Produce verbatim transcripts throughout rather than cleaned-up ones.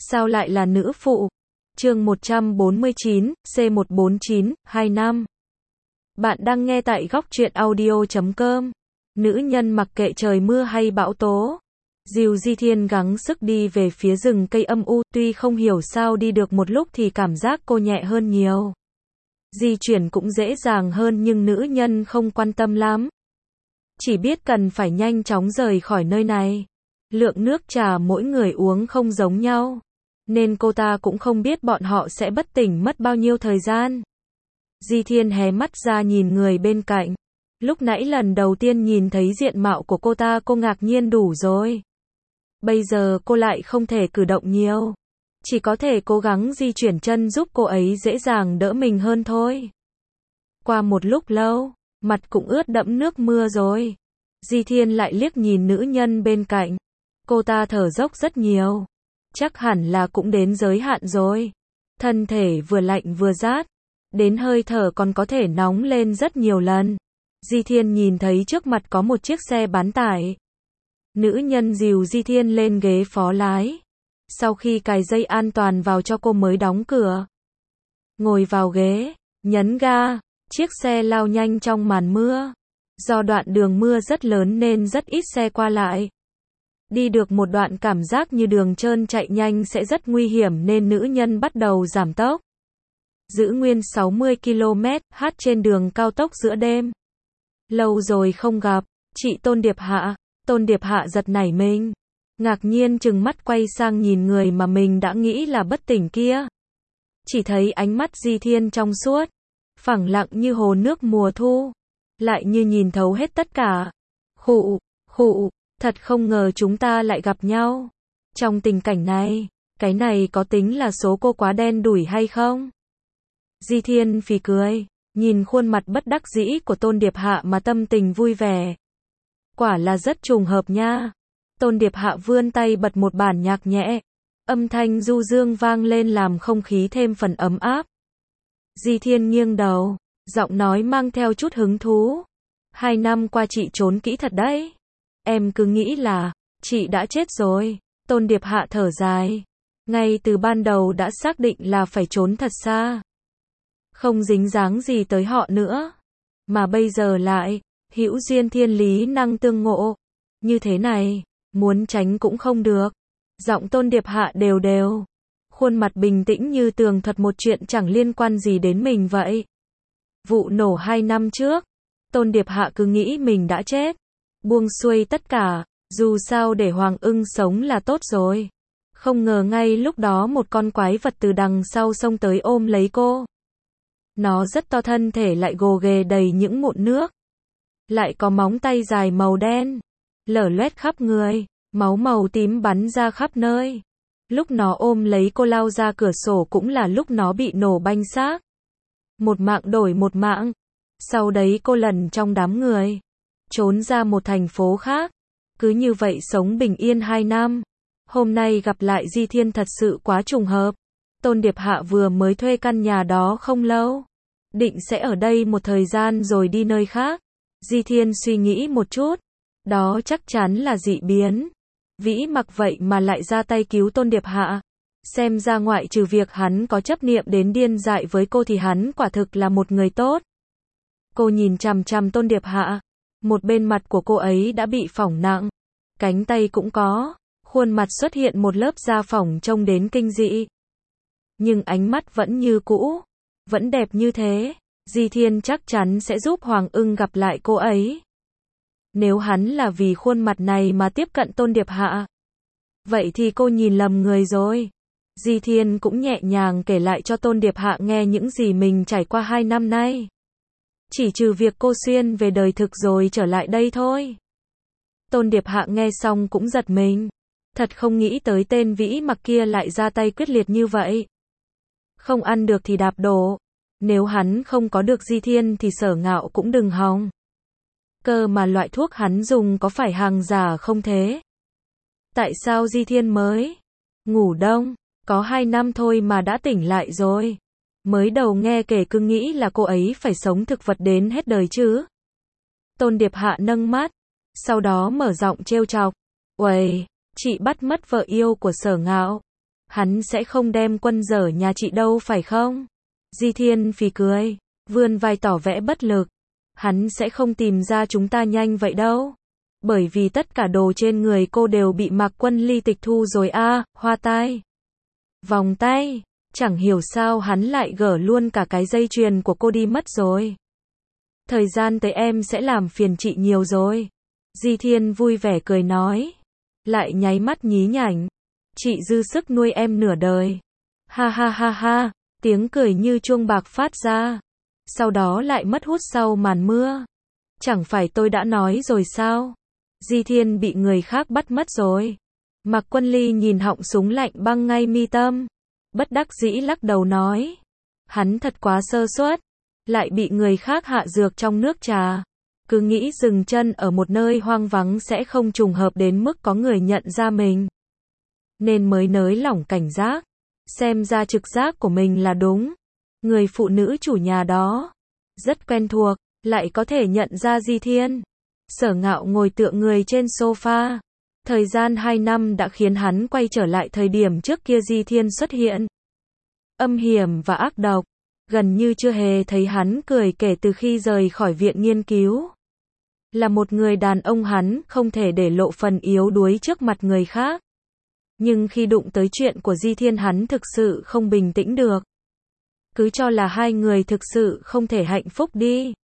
Sao lại là nữ phụ? Chương một trăm bốn mươi chín, C một bốn chín, hai năm. Bạn đang nghe tại góc truyện audio chấm com. Nữ nhân mặc kệ trời mưa hay bão tố. Dìu Di Thiên gắng sức đi về phía rừng cây âm u, tuy không hiểu sao đi được một lúc thì cảm giác cô nhẹ hơn nhiều. Di chuyển cũng dễ dàng hơn nhưng nữ nhân không quan tâm lắm. Chỉ biết cần phải nhanh chóng rời khỏi nơi này. Lượng nước trà mỗi người uống không giống nhau, nên cô ta cũng không biết bọn họ sẽ bất tỉnh mất bao nhiêu thời gian. Di Thiên hé mắt ra nhìn người bên cạnh. Lúc nãy lần đầu tiên nhìn thấy diện mạo của cô ta cô ngạc nhiên đủ rồi. Bây giờ cô lại không thể cử động nhiều. Chỉ có thể cố gắng di chuyển chân giúp cô ấy dễ dàng đỡ mình hơn thôi. Qua một lúc lâu, mặt cũng ướt đẫm nước mưa rồi. Di Thiên lại liếc nhìn nữ nhân bên cạnh. Cô ta thở dốc rất nhiều. Chắc hẳn là cũng đến giới hạn rồi. Thân thể vừa lạnh vừa rát. Đến hơi thở còn có thể nóng lên rất nhiều lần. Di Thiên nhìn thấy trước mặt có một chiếc xe bán tải. Nữ nhân dìu Di Thiên lên ghế phó lái. Sau khi cài dây an toàn vào cho cô mới đóng cửa. Ngồi vào ghế, nhấn ga, chiếc xe lao nhanh trong màn mưa. Do đoạn đường mưa rất lớn nên rất ít xe qua lại. Đi được một đoạn cảm giác như đường trơn chạy nhanh sẽ rất nguy hiểm nên nữ nhân bắt đầu giảm tốc. Giữ nguyên sáu mươi ki lô mét h trên đường cao tốc giữa đêm. Lâu rồi không gặp, chị Tôn Điệp Hạ. Tôn Điệp Hạ giật nảy mình. Ngạc nhiên trừng mắt quay sang nhìn người mà mình đã nghĩ là bất tỉnh kia. Chỉ thấy ánh mắt Di Thiên trong suốt, phẳng lặng như hồ nước mùa thu. Lại như nhìn thấu hết tất cả. Khụ, khụ, thật không ngờ chúng ta lại gặp nhau. Trong tình cảnh này, cái này có tính là số cô quá đen đủi hay không? Di Thiên phì cười, nhìn khuôn mặt bất đắc dĩ của Tôn Điệp Hạ mà tâm tình vui vẻ. Quả là rất trùng hợp nha. Tôn Điệp Hạ vươn tay bật một bản nhạc nhẹ. Âm thanh du dương vang lên làm không khí thêm phần ấm áp. Di Thiên nghiêng đầu, giọng nói mang theo chút hứng thú. Hai năm qua chị trốn kỹ thật đấy. Em cứ nghĩ là, chị đã chết rồi. Tôn Điệp Hạ thở dài. Ngay từ ban đầu đã xác định là phải trốn thật xa. Không dính dáng gì tới họ nữa. Mà bây giờ lại, hữu duyên thiên lý năng tương ngộ. Như thế này, muốn tránh cũng không được. Giọng Tôn Điệp Hạ đều đều. Khuôn mặt bình tĩnh như tường thuật một chuyện chẳng liên quan gì đến mình vậy. Vụ nổ hai năm trước. Tôn Điệp Hạ cứ nghĩ mình đã chết. Buông xuôi tất cả, dù sao để Hoàng Ưng sống là tốt rồi. Không ngờ ngay lúc đó một con quái vật từ đằng sau xông tới ôm lấy cô. Nó rất to, thân thể lại gồ ghề đầy những mụn nước. Lại có móng tay dài màu đen, lở loét khắp người, máu màu tím bắn ra khắp nơi. Lúc nó ôm lấy cô lao ra cửa sổ cũng là lúc nó bị nổ banh xác. Một mạng đổi một mạng. Sau đấy cô lẩn trong đám người, trốn ra một thành phố khác. Cứ như vậy sống bình yên hai năm. Hôm nay gặp lại Di Thiên thật sự quá trùng hợp. Tôn Điệp Hạ vừa mới thuê căn nhà đó không lâu. Định sẽ ở đây một thời gian rồi đi nơi khác. Di Thiên suy nghĩ một chút. Đó chắc chắn là dị biến. Vĩ Mặc vậy mà lại ra tay cứu Tôn Điệp Hạ. Xem ra ngoại trừ việc hắn có chấp niệm đến điên dại với cô thì hắn quả thực là một người tốt. Cô nhìn chằm chằm Tôn Điệp Hạ. Một bên mặt của cô ấy đã bị phỏng nặng. Cánh tay cũng có. Khuôn mặt xuất hiện một lớp da phỏng trông đến kinh dị. Nhưng ánh mắt vẫn như cũ. Vẫn đẹp như thế. Di Thiên chắc chắn sẽ giúp Hoàng Ưng gặp lại cô ấy. Nếu hắn là vì khuôn mặt này mà tiếp cận Tôn Điệp Hạ, vậy thì cô nhìn lầm người rồi. Di Thiên cũng nhẹ nhàng kể lại cho Tôn Điệp Hạ nghe những gì mình trải qua hai năm nay. Chỉ trừ việc cô xuyên về đời thực rồi trở lại đây thôi. Tôn Điệp Hạ nghe xong cũng giật mình. Thật không nghĩ tới tên Vĩ Mặc kia lại ra tay quyết liệt như vậy. Không ăn được thì đạp đổ. Nếu hắn không có được Di Thiên thì Sở Ngạo cũng đừng hòng. Cơ mà loại thuốc hắn dùng có phải hàng giả không thế? Tại sao Di Thiên mới ngủ đông, có hai năm thôi mà đã tỉnh lại rồi? Mới đầu nghe kể cứ nghĩ là cô ấy phải sống thực vật đến hết đời chứ. Tôn Điệp Hạ nâng mắt, sau đó mở giọng trêu chọc. Uầy, chị bắt mất vợ yêu của Sở Ngạo. Hắn sẽ không đem quân dở nhà chị đâu phải không? Di Thiên phì cười, vươn vai tỏ vẻ bất lực. Hắn sẽ không tìm ra chúng ta nhanh vậy đâu. Bởi vì tất cả đồ trên người cô đều bị Mạc Quân Ly tịch thu rồi a, à, hoa tai, vòng tay, chẳng hiểu sao hắn lại gỡ luôn cả cái dây chuyền của cô đi mất rồi. Thời gian tới em sẽ làm phiền chị nhiều rồi. Di Thiên vui vẻ cười nói, lại nháy mắt nhí nhảnh. Chị dư sức nuôi em nửa đời. Ha ha ha ha, tiếng cười như chuông bạc phát ra. Sau đó lại mất hút sau màn mưa. Chẳng phải tôi đã nói rồi sao? Di Thiên bị người khác bắt mất rồi. Mạc Quân Ly nhìn họng súng lạnh băng ngay mi tâm. Bất đắc dĩ lắc đầu nói. Hắn thật quá sơ suất. Lại bị người khác hạ dược trong nước trà. Cứ nghĩ dừng chân ở một nơi hoang vắng sẽ không trùng hợp đến mức có người nhận ra mình. Nên mới nới lỏng cảnh giác. Xem ra trực giác của mình là đúng. Người phụ nữ chủ nhà đó rất quen thuộc, lại có thể nhận ra Di Thiên. Sở Ngạo ngồi tựa người trên sofa. Thời gian hai năm đã khiến hắn quay trở lại thời điểm trước kia Di Thiên xuất hiện. Âm hiểm và ác độc. Gần như chưa hề thấy hắn cười kể từ khi rời khỏi viện nghiên cứu. Là một người đàn ông hắn không thể để lộ phần yếu đuối trước mặt người khác. Nhưng khi đụng tới chuyện của Di Thiên hắn thực sự không bình tĩnh được. Cứ cho là hai người thực sự không thể hạnh phúc đi.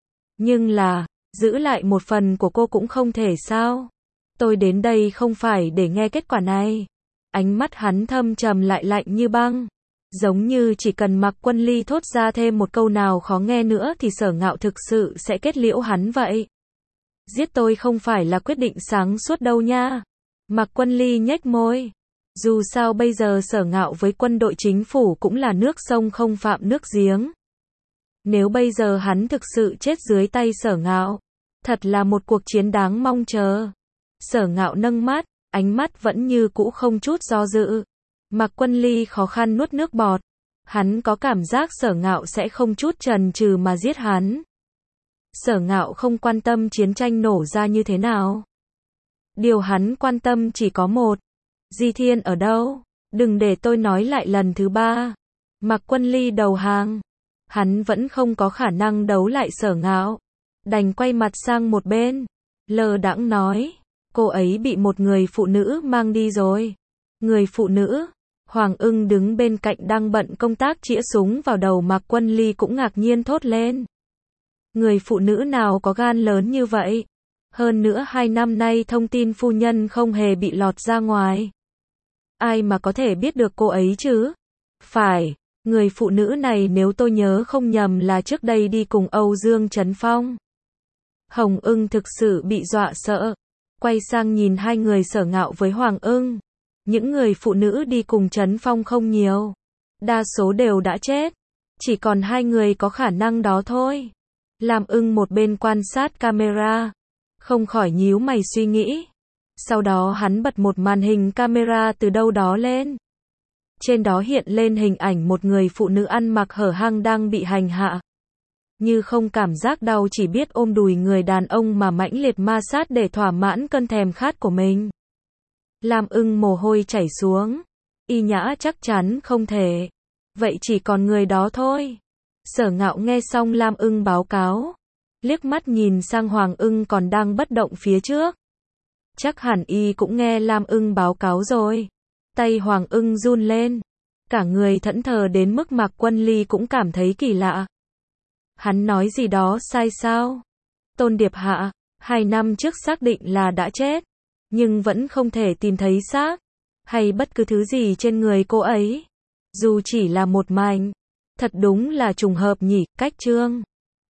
Nhưng là, giữ lại một phần của cô cũng không thể sao? Tôi đến đây không phải để nghe kết quả này. Ánh mắt hắn thâm trầm lại lạnh như băng. Giống như chỉ cần Mạc Quân Ly thốt ra thêm một câu nào khó nghe nữa thì Sở Ngạo thực sự sẽ kết liễu hắn vậy. Giết tôi không phải là quyết định sáng suốt đâu nha. Mạc Quân Ly nhếch môi. Dù sao bây giờ Sở Ngạo với quân đội chính phủ cũng là nước sông không phạm nước giếng. Nếu bây giờ hắn thực sự chết dưới tay Sở Ngạo, thật là một cuộc chiến đáng mong chờ. Sở Ngạo nâng mắt, ánh mắt vẫn như cũ không chút do dự. Mạc Quân Ly khó khăn nuốt nước bọt. Hắn có cảm giác Sở Ngạo sẽ không chút chần chừ mà giết hắn. Sở Ngạo không quan tâm chiến tranh nổ ra như thế nào. Điều hắn quan tâm chỉ có một. Di Thiên ở đâu? Đừng để tôi nói lại lần thứ ba. Mạc Quân Ly đầu hàng. Hắn vẫn không có khả năng đấu lại Sở Ngạo. Đành quay mặt sang một bên. Lơ đãng nói. Cô ấy bị một người phụ nữ mang đi rồi. Người phụ nữ? Hoàng Ưng đứng bên cạnh đang bận công tác chĩa súng vào đầu Mạc Quân Ly cũng ngạc nhiên thốt lên. Người phụ nữ nào có gan lớn như vậy? Hơn nữa hai năm nay thông tin phu nhân không hề bị lọt ra ngoài. Ai mà có thể biết được cô ấy chứ? Phải, người phụ nữ này nếu tôi nhớ không nhầm là trước đây đi cùng Âu Dương Trấn Phong. Hồng Ưng thực sự bị dọa sợ. Quay sang nhìn hai người Sở Ngạo với Hoàng Ưng. Những người phụ nữ đi cùng Trấn Phong không nhiều. Đa số đều đã chết. Chỉ còn hai người có khả năng đó thôi. Lam Ưng một bên quan sát camera. Không khỏi nhíu mày suy nghĩ. Sau đó hắn bật một màn hình camera từ đâu đó lên. Trên đó hiện lên hình ảnh một người phụ nữ ăn mặc hở hang đang bị hành hạ. Như không cảm giác đau chỉ biết ôm đùi người đàn ông mà mãnh liệt ma sát để thỏa mãn cơn thèm khát của mình. Lam Ưng mồ hôi chảy xuống. Y Nhã chắc chắn không thể. Vậy chỉ còn người đó thôi. Sở Ngạo nghe xong Lam Ưng báo cáo. Liếc mắt nhìn sang Hoàng Ưng còn đang bất động phía trước. Chắc hẳn y cũng nghe Lam Ưng báo cáo rồi. Tay Hoàng Ưng run lên. Cả người thẫn thờ đến mức Mạc Quân Ly cũng cảm thấy kỳ lạ. Hắn nói gì đó sai sao? Tôn Điệp Hạ, hai năm trước xác định là đã chết. Nhưng vẫn không thể tìm thấy xác. Hay bất cứ thứ gì trên người cô ấy. Dù chỉ là một mảnh. Thật đúng là trùng hợp nhỉ, cách chương.